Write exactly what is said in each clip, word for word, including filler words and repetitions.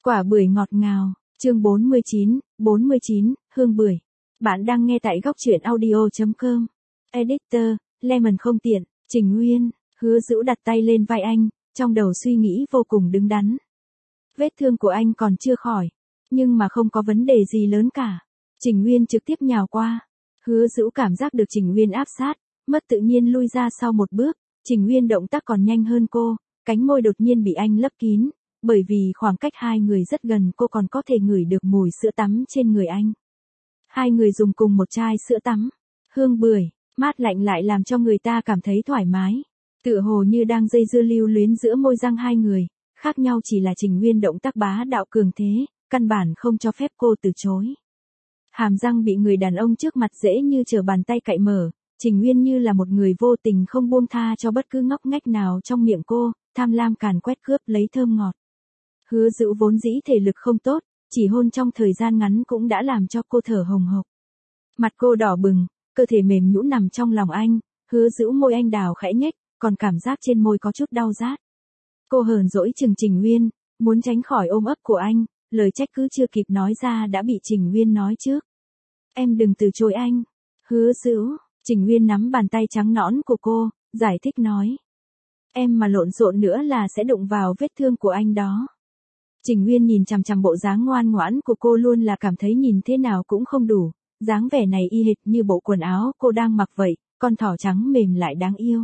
Quả bưởi ngọt ngào, chương bốn mươi chín, bốn mươi chín, hương bưởi. Bạn đang nghe tại góc truyện audio chấm com. Editor, Lemon không tiện, Trình Nguyên, Hứa Dữu đặt tay lên vai anh, trong đầu suy nghĩ vô cùng đứng đắn. Vết thương của anh còn chưa khỏi, nhưng mà không có vấn đề gì lớn cả. Trình Nguyên trực tiếp nhào qua. Hứa Dữu cảm giác được Trình Nguyên áp sát, mất tự nhiên lui ra sau một bước. Trình Nguyên động tác còn nhanh hơn cô, cánh môi đột nhiên bị anh lấp kín. Bởi vì khoảng cách hai người rất gần, cô còn có thể ngửi được mùi sữa tắm trên người anh. Hai người dùng cùng một chai sữa tắm. Hương bưởi, mát lạnh lại làm cho người ta cảm thấy thoải mái. Tựa hồ như đang dây dưa lưu luyến giữa môi răng hai người. Khác nhau chỉ là Trình Nguyên động tác bá đạo cường thế, căn bản không cho phép cô từ chối. Hàm răng bị người đàn ông trước mặt dễ như trở bàn tay cạy mở. Trình Nguyên như là một người vô tình không buông tha cho bất cứ ngóc ngách nào trong miệng cô, tham lam càn quét cướp lấy thơm ngọt. Hứa Dữu vốn dĩ thể lực không tốt, chỉ hôn trong thời gian ngắn cũng đã làm cho cô thở hồng hộc. Mặt cô đỏ bừng, cơ thể mềm nhũn nằm trong lòng anh, Hứa Dữu môi anh đào khẽ nhếch, còn cảm giác trên môi có chút đau rát. Cô hờn dỗi chừng Trình Nguyên, muốn tránh khỏi ôm ấp của anh, lời trách cứ chưa kịp nói ra đã bị Trình Nguyên nói trước. Em đừng từ chối anh. Hứa Dữu, Trình Nguyên nắm bàn tay trắng nõn của cô, giải thích nói. Em mà lộn xộn nữa là sẽ đụng vào vết thương của anh đó. Trình Nguyên nhìn chằm chằm bộ dáng ngoan ngoãn của cô luôn là cảm thấy nhìn thế nào cũng không đủ, dáng vẻ này y hệt như bộ quần áo cô đang mặc vậy, con thỏ trắng mềm lại đáng yêu.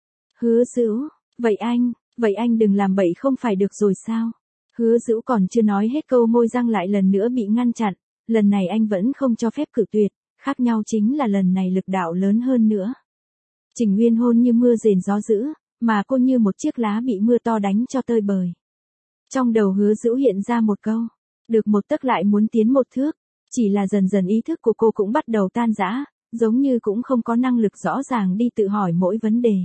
Hứa Dữu, vậy anh, vậy anh đừng làm bậy không phải được rồi sao? Hứa Dữu còn chưa nói hết câu môi răng lại lần nữa bị ngăn chặn, lần này anh vẫn không cho phép cự tuyệt, khác nhau chính là lần này lực đạo lớn hơn nữa. Trình Nguyên hôn như mưa rền gió dữ, mà cô như một chiếc lá bị mưa to đánh cho tơi bời. Trong đầu Hứa Dữu hiện ra một câu, được một tấc lại muốn tiến một thước, chỉ là dần dần ý thức của cô cũng bắt đầu tan rã, giống như cũng không có năng lực rõ ràng đi tự hỏi mỗi vấn đề.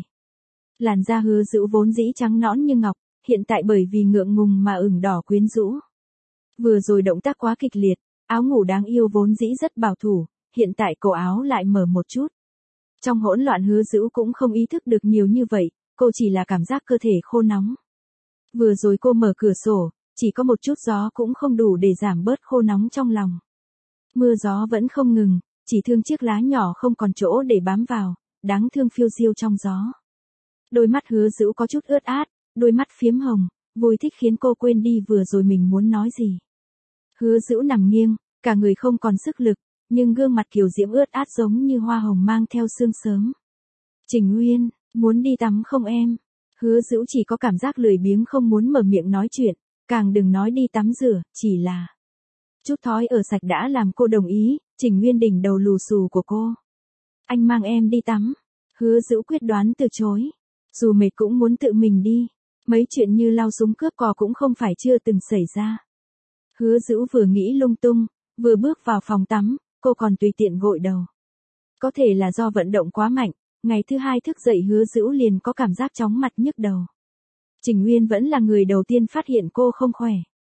Làn da Hứa Dữu vốn dĩ trắng nõn như ngọc, hiện tại bởi vì ngượng ngùng mà ửng đỏ quyến rũ. Vừa rồi động tác quá kịch liệt, áo ngủ đáng yêu vốn dĩ rất bảo thủ, hiện tại cổ áo lại mở một chút. Trong hỗn loạn Hứa Dữu cũng không ý thức được nhiều như vậy, cô chỉ là cảm giác cơ thể khô nóng. Vừa rồi cô mở cửa sổ, chỉ có một chút gió cũng không đủ để giảm bớt khô nóng trong lòng. Mưa gió vẫn không ngừng, chỉ thương chiếc lá nhỏ không còn chỗ để bám vào, đáng thương phiêu diêu trong gió. Đôi mắt Hứa Dữu có chút ướt át, đôi mắt phiếm hồng, vui thích khiến cô quên đi vừa rồi mình muốn nói gì. Hứa Dữu nằm nghiêng, cả người không còn sức lực, nhưng gương mặt kiều diễm ướt át giống như hoa hồng mang theo sương sớm. Trình Nguyên, muốn đi tắm không em? Hứa Dữu chỉ có cảm giác lười biếng không muốn mở miệng nói chuyện, càng đừng nói đi tắm rửa, chỉ là chút thói ở sạch đã làm cô đồng ý. Trình Nguyên đỉnh đầu lù xù của cô. Anh mang em đi tắm. Hứa Dữu quyết đoán từ chối. Dù mệt cũng muốn tự mình đi. Mấy chuyện như lao súng cướp cò cũng không phải chưa từng xảy ra. Hứa Dữu vừa nghĩ lung tung, vừa bước vào phòng tắm, cô còn tùy tiện gội đầu. Có thể là do vận động quá mạnh, ngày thứ hai thức dậy Hứa Dữu liền có cảm giác chóng mặt nhức đầu. Trình Nguyên vẫn là người đầu tiên phát hiện cô không khỏe.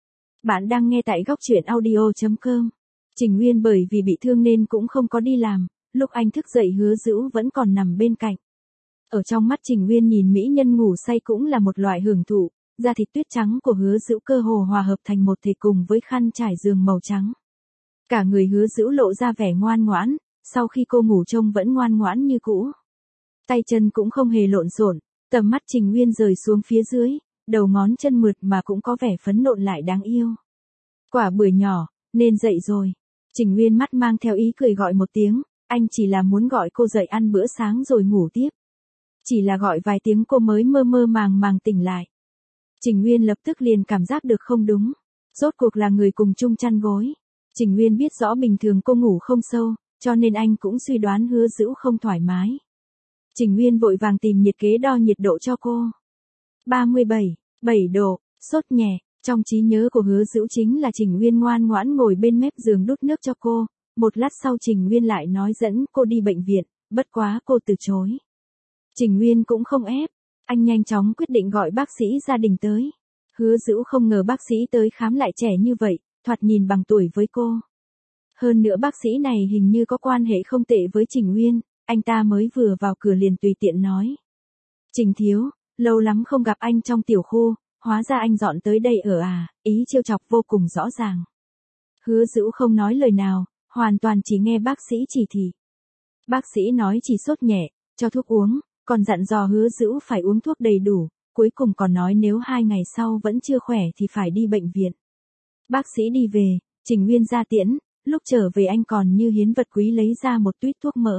Bạn đang nghe tại góc truyện audio chấm com. Trình Nguyên bởi vì bị thương nên cũng không có đi làm, lúc anh thức dậy Hứa Dữu vẫn còn nằm bên cạnh. Ở trong mắt Trình Nguyên nhìn mỹ nhân ngủ say cũng là một loại hưởng thụ, da thịt tuyết trắng của Hứa Dữu cơ hồ hòa hợp thành một thể cùng với khăn trải giường màu trắng. Cả người Hứa Dữu lộ ra vẻ ngoan ngoãn, sau khi cô ngủ trông vẫn ngoan ngoãn như cũ. Tay chân cũng không hề lộn xộn, tầm mắt Trình Nguyên rời xuống phía dưới, đầu ngón chân mượt mà cũng có vẻ phấn nộn lại đáng yêu. Quả bưởi nhỏ, nên dậy rồi. Trình Nguyên mắt mang theo ý cười gọi một tiếng, anh chỉ là muốn gọi cô dậy ăn bữa sáng rồi ngủ tiếp. Chỉ là gọi vài tiếng cô mới mơ mơ màng màng tỉnh lại. Trình Nguyên lập tức liền cảm giác được không đúng. Rốt cuộc là người cùng chung chăn gối. Trình Nguyên biết rõ bình thường cô ngủ không sâu, cho nên anh cũng suy đoán Hứa Dữu không thoải mái. Trình Nguyên vội vàng tìm nhiệt kế đo nhiệt độ cho cô. ba mươi bảy, bảy độ, sốt nhẹ. Trong trí nhớ của Hứa Dữu chính là Trình Nguyên ngoan ngoãn ngồi bên mép giường đút nước cho cô. Một lát sau Trình Nguyên lại nói dẫn cô đi bệnh viện, bất quá cô từ chối. Trình Nguyên cũng không ép, anh nhanh chóng quyết định gọi bác sĩ gia đình tới. Hứa Dữu không ngờ bác sĩ tới khám lại trẻ như vậy, thoạt nhìn bằng tuổi với cô. Hơn nữa bác sĩ này hình như có quan hệ không tệ với Trình Nguyên, anh ta mới vừa vào cửa liền tùy tiện nói. Trình thiếu, lâu lắm không gặp anh trong tiểu khu, hóa ra anh dọn tới đây ở à, ý trêu chọc vô cùng rõ ràng. Hứa Dữu không nói lời nào, hoàn toàn chỉ nghe bác sĩ chỉ thị. Bác sĩ nói chỉ sốt nhẹ, cho thuốc uống, còn dặn dò Hứa Dữu phải uống thuốc đầy đủ, cuối cùng còn nói nếu hai ngày sau vẫn chưa khỏe thì phải đi bệnh viện. Bác sĩ đi về, Trình Nguyên ra tiễn, lúc trở về anh còn như hiến vật quý lấy ra một tuýt thuốc mỡ.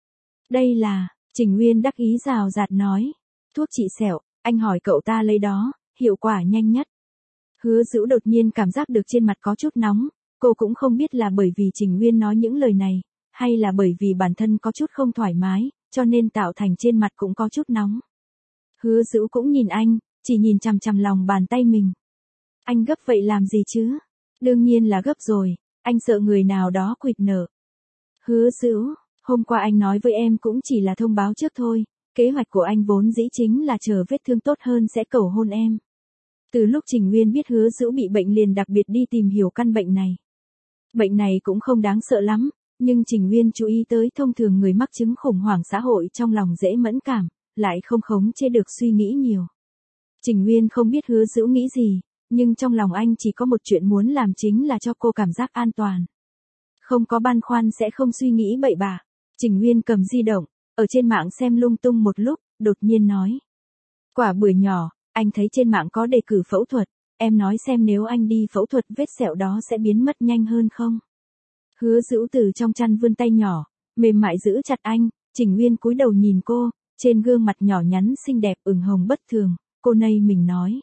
Đây là, Trình Nguyên đắc ý rào rạt nói, thuốc trị sẹo, anh hỏi cậu ta lấy đó, hiệu quả nhanh nhất. Hứa Dữu đột nhiên cảm giác được trên mặt có chút nóng, cô cũng không biết là bởi vì Trình Nguyên nói những lời này, hay là bởi vì bản thân có chút không thoải mái, cho nên tạo thành trên mặt cũng có chút nóng. Hứa Dữu cũng nhìn anh, chỉ nhìn chằm chằm lòng bàn tay mình. Anh gấp vậy làm gì chứ? Đương nhiên là gấp rồi, anh sợ người nào đó quỵt nợ. Hứa Dữu, hôm qua anh nói với em cũng chỉ là thông báo trước thôi, kế hoạch của anh vốn dĩ chính là chờ vết thương tốt hơn sẽ cầu hôn em. Từ lúc Trình Nguyên biết Hứa Dữu bị bệnh liền đặc biệt đi tìm hiểu căn bệnh này. Bệnh này cũng không đáng sợ lắm, nhưng Trình Nguyên chú ý tới thông thường người mắc chứng khủng hoảng xã hội trong lòng dễ mẫn cảm, lại không khống chế được suy nghĩ nhiều. Trình Nguyên không biết Hứa Dữu nghĩ gì, nhưng trong lòng anh chỉ có một chuyện muốn làm chính là cho cô cảm giác an toàn. Không có băn khoăn sẽ không suy nghĩ bậy bạ. Trình Nguyên cầm di động, ở trên mạng xem lung tung một lúc, đột nhiên nói. Quả bưởi nhỏ, anh thấy trên mạng có đề cử phẫu thuật, em nói xem nếu anh đi phẫu thuật vết sẹo đó sẽ biến mất nhanh hơn không? Hứa Dữu từ trong chăn vươn tay nhỏ, mềm mại giữ chặt anh, Trình Nguyên cúi đầu nhìn cô, trên gương mặt nhỏ nhắn xinh đẹp ửng hồng bất thường, cô nây mình nói.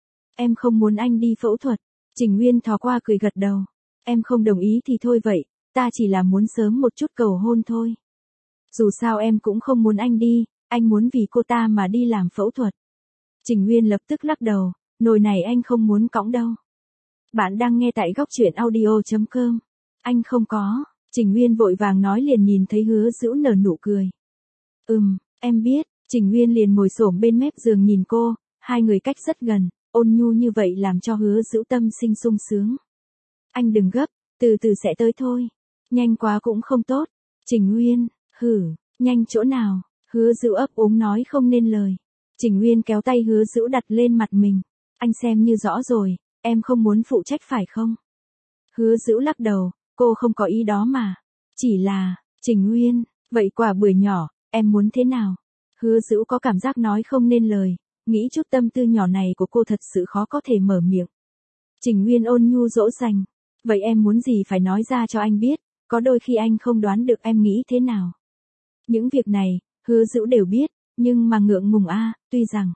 Em không muốn anh đi phẫu thuật, Trình Nguyên thò qua cười gật đầu. Em không đồng ý thì thôi vậy, ta chỉ là muốn sớm một chút cầu hôn thôi. Dù sao em cũng không muốn anh đi, anh muốn vì cô ta mà đi làm phẫu thuật. Trình Nguyên lập tức lắc đầu, nồi này anh không muốn cõng đâu. Bạn đang nghe tại góc truyện audio chấm com. Anh không có, Trình Nguyên vội vàng nói liền nhìn thấy Hứa Dữu nở nụ cười. Ừm, em biết, Trình Nguyên liền ngồi xổm bên mép giường nhìn cô, hai người cách rất gần, ôn nhu như vậy làm cho Hứa Dữu tâm sinh sung sướng. Anh đừng gấp, từ từ sẽ tới thôi, nhanh quá cũng không tốt. Trình Nguyên, hử, nhanh chỗ nào? Hứa Dữu ấp úng nói không nên lời. Trình Nguyên kéo tay Hứa Dữu đặt lên mặt mình. Anh xem như rõ rồi, em không muốn phụ trách phải không? Hứa Dữu lắc đầu, cô không có ý đó mà. Chỉ là, Trình Nguyên, vậy quả bưởi nhỏ, em muốn thế nào? Hứa Dữu có cảm giác nói không nên lời, nghĩ chút tâm tư nhỏ này của cô thật sự khó có thể mở miệng. Trình Nguyên ôn nhu dỗ dành. Vậy em muốn gì phải nói ra cho anh biết, có đôi khi anh không đoán được em nghĩ thế nào. Những việc này, Hứa Dữu đều biết, nhưng mà ngượng ngùng a, tuy rằng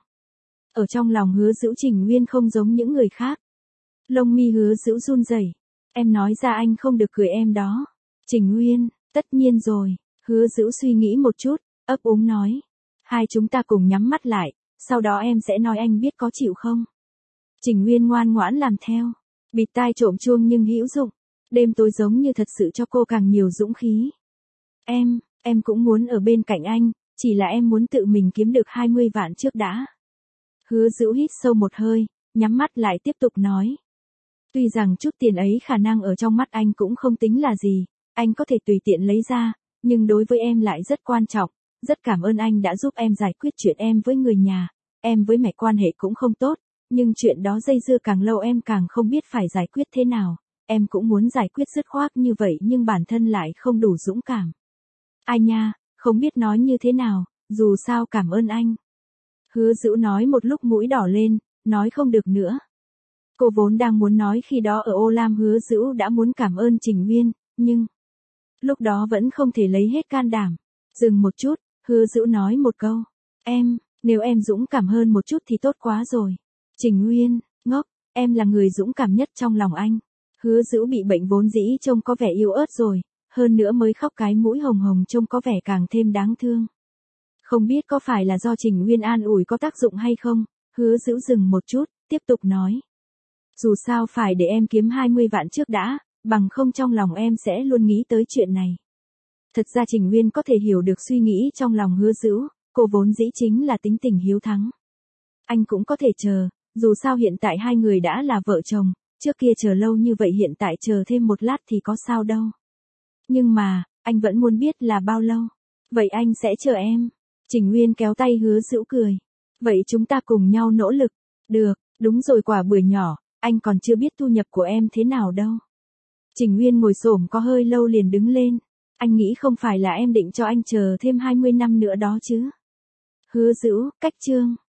ở trong lòng Hứa Dữu Trình Nguyên không giống những người khác. Lông mi Hứa Dữu run rẩy. Em nói ra anh không được cười em đó. Trình Nguyên, tất nhiên rồi. Hứa Dữu suy nghĩ một chút, ấp úng nói. Hai chúng ta cùng nhắm mắt lại, sau đó em sẽ nói anh biết có chịu không? Trình Nguyên ngoan ngoãn làm theo. Bịt tai trộm chuông nhưng hữu dụng. Đêm tối giống như thật sự cho cô càng nhiều dũng khí. Em, em cũng muốn ở bên cạnh anh, chỉ là em muốn tự mình kiếm được hai mươi vạn trước đã. Hứa Dữu hít sâu một hơi, nhắm mắt lại tiếp tục nói. Tuy rằng chút tiền ấy khả năng ở trong mắt anh cũng không tính là gì, anh có thể tùy tiện lấy ra, nhưng đối với em lại rất quan trọng, rất cảm ơn anh đã giúp em giải quyết chuyện em với người nhà, em với mẹ quan hệ cũng không tốt, nhưng chuyện đó dây dưa càng lâu em càng không biết phải giải quyết thế nào, em cũng muốn giải quyết dứt khoát như vậy nhưng bản thân lại không đủ dũng cảm. Ai nha, không biết nói như thế nào, dù sao cảm ơn anh. Hứa Dữu nói một lúc mũi đỏ lên, nói không được nữa. Cô vốn đang muốn nói khi đó ở Ô Lam Hứa Dữu đã muốn cảm ơn Trình Nguyên, nhưng lúc đó vẫn không thể lấy hết can đảm. Dừng một chút, Hứa Dữu nói một câu. Em, nếu em dũng cảm hơn một chút thì tốt quá rồi. Trình Nguyên, ngốc, em là người dũng cảm nhất trong lòng anh. Hứa Dữu bị bệnh vốn dĩ trông có vẻ yếu ớt rồi, hơn nữa mới khóc cái mũi hồng hồng trông có vẻ càng thêm đáng thương. Không biết có phải là do Trình Nguyên an ủi có tác dụng hay không, Hứa Dữu dừng một chút, tiếp tục nói. Dù sao phải để em kiếm hai mươi vạn trước đã, bằng không trong lòng em sẽ luôn nghĩ tới chuyện này. Thật ra Trình Nguyên có thể hiểu được suy nghĩ trong lòng Hứa Dữu, cô vốn dĩ chính là tính tình hiếu thắng. Anh cũng có thể chờ, dù sao hiện tại hai người đã là vợ chồng, trước kia chờ lâu như vậy hiện tại chờ thêm một lát thì có sao đâu. Nhưng mà, anh vẫn muốn biết là bao lâu. Vậy anh sẽ chờ em. Trình Nguyên kéo tay Hứa Dữu cười. Vậy chúng ta cùng nhau nỗ lực. Được, Đúng rồi quả bưởi nhỏ, anh còn chưa biết thu nhập của em thế nào đâu. Trình Nguyên ngồi xổm có hơi lâu liền đứng lên. Anh nghĩ không phải là em định cho anh chờ thêm hai mươi năm nữa đó chứ. Hứa Dữu, cách chương.